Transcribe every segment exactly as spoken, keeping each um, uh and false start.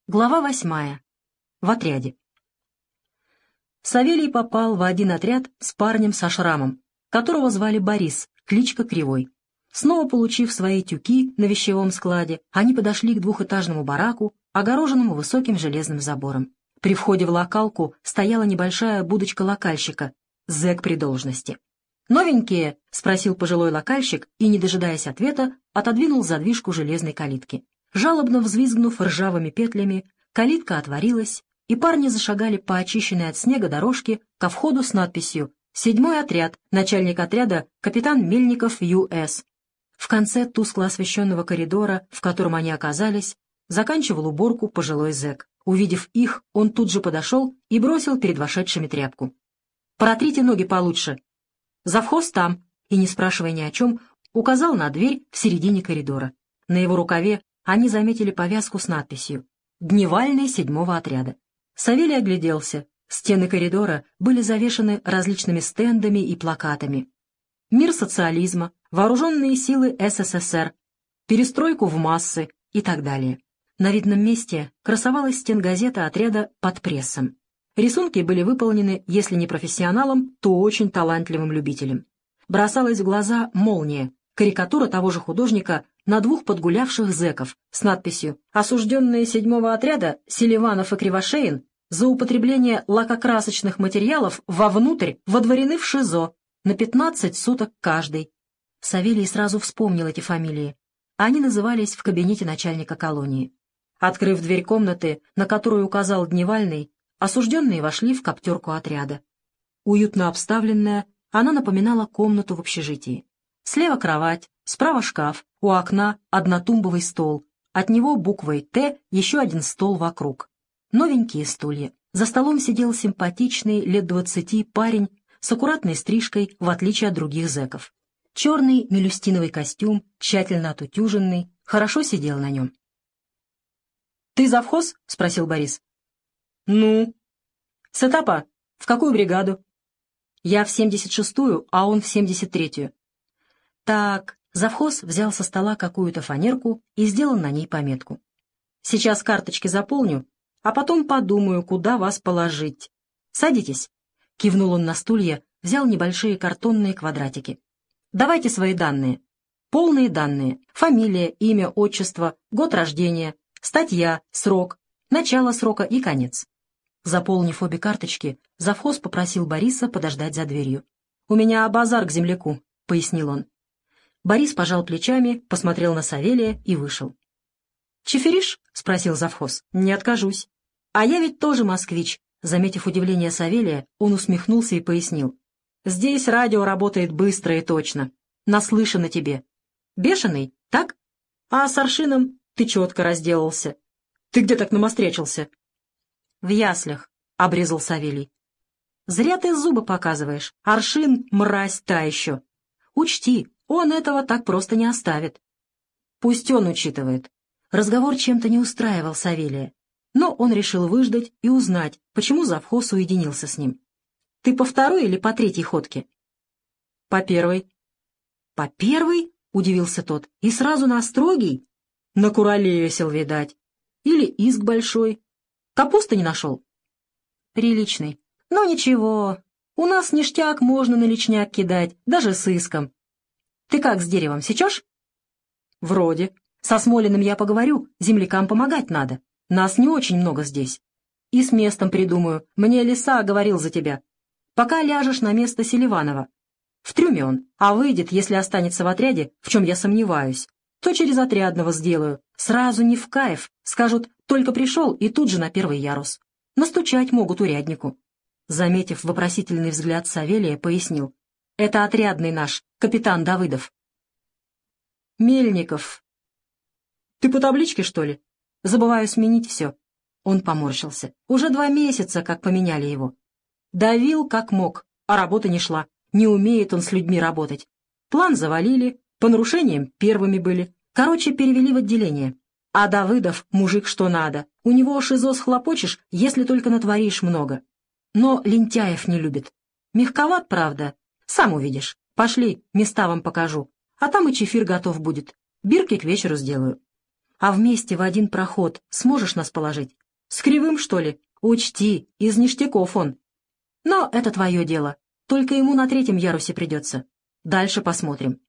Глава восьмая. В отряде. Савелий попал в один отряд с парнем со шрамом, которого звали Борис, кличка Кривой. Снова получив свои тюки на вещевом складе, они подошли к двухэтажному бараку, огороженному высоким железным забором. При входе в локалку стояла небольшая будочка локальщика, зэк при должности. «Новенькие?» — спросил пожилой локальщик и, не дожидаясь ответа, отодвинул задвижку железной калитки. Жалобно взвизгнув ржавыми петлями, калитка отворилась, и парни зашагали по очищенной от снега дорожке ко входу с надписью «Седьмой отряд, начальник отряда, капитан Мельников Ю С». В конце тускло освещенного коридора, в котором они оказались, заканчивал уборку пожилой зэк. Увидев их, он тут же подошел и бросил перед вошедшими тряпку. «Протрите ноги получше. Завхоз там», и, не спрашивая ни о чем, указал на дверь в середине коридора. На его рукаве они заметили повязку с надписью «Дневальный седьмого отряда». Савелий огляделся. Стены коридора были завешаны различными стендами и плакатами. Мир социализма, вооруженные силы С С С Р, перестройку в массы и так далее. На видном месте красовалась стенгазета отряда «Под прессом». Рисунки были выполнены, если не профессионалом, то очень талантливым любителем. Бросалась в глаза молния, карикатура того же художника на двух подгулявших зэков с надписью «Осужденные седьмого отряда Селиванов и Кривошеин за употребление лакокрасочных материалов вовнутрь водворены в ШИЗО на пятнадцать суток каждый». Савелий сразу вспомнил эти фамилии. Они назывались в кабинете начальника колонии. Открыв дверь комнаты, на которую указал Дневальный, осужденные вошли в коптерку отряда. Уютно обставленная, она напоминала комнату в общежитии. Слева кровать, справа шкаф, у окна однотумбовый стол, от него буквой «Т» еще один стол вокруг. Новенькие стулья. За столом сидел симпатичный, лет двадцати, парень с аккуратной стрижкой, в отличие от других зэков. Черный мелюстиновый костюм, тщательно отутюженный, хорошо сидел на нем. «Ты завхоз?» — спросил Борис. «Ну?» «С этапа? В какую бригаду?» «Я в семьдесят шестую, а он в семьдесят третью. «Так», завхоз взял со стола какую-то фанерку и сделал на ней пометку. «Сейчас карточки заполню, а потом подумаю, куда вас положить. Садитесь», — кивнул он на стулья, взял небольшие картонные квадратики. «Давайте свои данные. Полные данные. Фамилия, имя, отчество, год рождения, статья, срок, начало срока и конец». Заполнив обе карточки, завхоз попросил Бориса подождать за дверью. «У меня базар к земляку», — пояснил он. Борис пожал плечами, посмотрел на Савелия и вышел. «Чиферишь?» — спросил завхоз. «Не откажусь». «А я ведь тоже москвич». Заметив удивление Савелия, он усмехнулся и пояснил. «Здесь радио работает быстро и точно. Наслышано тебе. Бешеный, так? А с аршином ты четко разделался. Ты где так намострячился?» «В яслях», — обрезал Савелий. «Зря ты зубы показываешь. Аршин — мразь та еще. Учти, он этого так просто не оставит». «Пусть он учитывает». Разговор чем-то не устраивал Савелия, но он решил выждать и узнать, почему завхоз уединился с ним. «Ты по второй или по третьей ходке?» «По первой». «По первой?» — удивился тот. «И сразу на строгий?» «Накуролесил, видать. Или иск большой. Капусты не нашел?» «Приличный. Ну ничего, у нас ништяк можно на личняк кидать, даже с иском. Ты как с деревом, сечешь?» «Вроде. Со Смолиным я поговорю, землякам помогать надо. Нас не очень много здесь. И с местом придумаю. Мне Лиса говорил за тебя. Пока ляжешь на место Селиванова. В трюме он, а выйдет, если останется в отряде, в чем я сомневаюсь, то через отрядного сделаю. Сразу не в кайф. Скажут, только пришел и тут же на первый ярус. Настучать могут уряднику». Заметив вопросительный взгляд Савелия, пояснил. «Это отрядный наш, капитан Давыдов». «Мельников. Ты по табличке, что ли? Забываю сменить все». Он поморщился. «Уже два месяца, как поменяли его. Давил как мог, а работа не шла. Не умеет он с людьми работать. План завалили, по нарушениям первыми были. Короче, перевели в отделение. А Давыдов мужик что надо. У него ШИЗО схлопочешь, если только натворишь много. Но лентяев не любит. Мягковат, правда. Сам увидишь. Пошли, места вам покажу. А там и чефир готов будет. Бирки к вечеру сделаю». А вместе в один проход сможешь нас положить? С Кривым, что ли? Учти, из ништяков он. Но это твое дело. Только ему на третьем ярусе придется. Дальше посмотрим.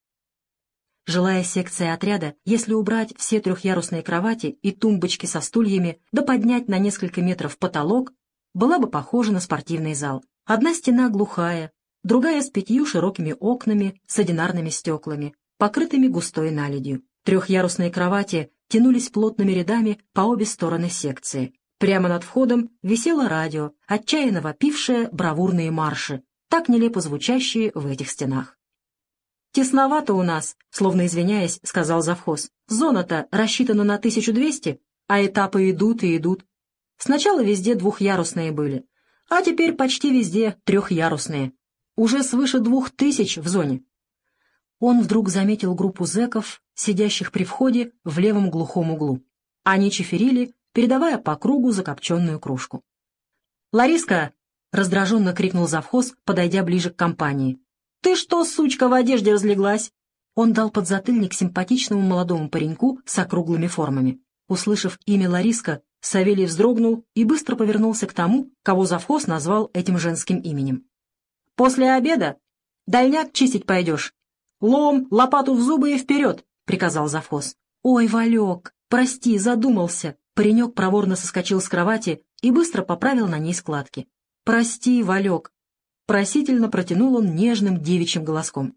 Жилая секция отряда, если убрать все трехъярусные кровати и тумбочки со стульями, да поднять на несколько метров потолок, была бы похожа на спортивный зал. Одна стена глухая, другая с пятью широкими окнами с одинарными стеклами, покрытыми густой наледью. Трехъярусные кровати тянулись плотными рядами по обе стороны секции. Прямо над входом висело радио, отчаянно вопившее бравурные марши, так нелепо звучащие в этих стенах. «Тесновато у нас», — словно извиняясь, сказал завхоз. «Зона-то рассчитана на тысячу двести, а этапы идут и идут. Сначала везде двухъярусные были, а теперь почти везде трехъярусные. Уже свыше двух тысяч в зоне». Он вдруг заметил группу зэков, сидящих при входе в левом глухом углу. Они чиферили, передавая по кругу закопченную кружку. «Лариска!» — раздраженно крикнул завхоз, подойдя ближе к компании. «Ты что, сучка, в одежде разлеглась?» Он дал подзатыльник симпатичному молодому пареньку с округлыми формами. Услышав имя Лариска, Савелий вздрогнул и быстро повернулся к тому, кого завхоз назвал этим женским именем. «После обеда дальняк чистить пойдешь. Лом, лопату в зубы и вперед!» — приказал завхоз. «Ой, Валек, прости, задумался!» Паренек проворно соскочил с кровати и быстро поправил на ней складки. «Прости, Валек!» Просительно протянул он нежным девичьим голоском.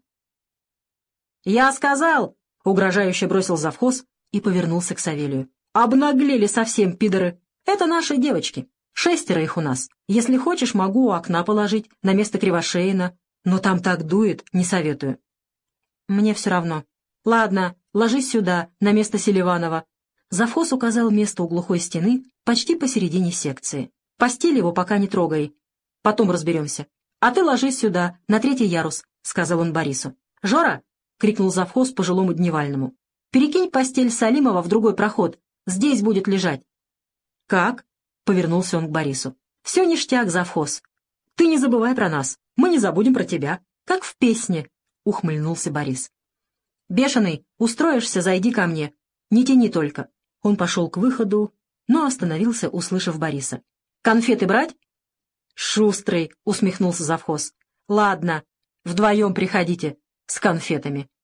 «Я сказал!» — угрожающе бросил завхоз и повернулся к Савелию. «Обнаглели совсем, пидоры! Это наши девочки. Шестеро их у нас. Если хочешь, могу у окна положить, на место Кривошеина. Но там так дует, не советую». «Мне все равно. Ладно, ложись сюда, на место Селиванова». Завхоз указал место у глухой стены, почти посередине секции. «Постель его пока не трогай. Потом разберемся. А ты ложись сюда, на третий ярус», — сказал он Борису. «Жора!» — крикнул завхоз пожилому дневальному. «Перекинь постель Салимова в другой проход. Здесь будет лежать». «Как?» — повернулся он к Борису. «Все ништяк, завхоз. Ты не забывай про нас. Мы не забудем про тебя. Как в песне», — ухмыльнулся Борис. «Бешеный, устроишься, зайди ко мне. Не тяни только». Он пошел к выходу, но остановился, услышав Бориса. «Конфеты брать?» «Шустрый», — усмехнулся завхоз. «Ладно, вдвоем приходите с конфетами».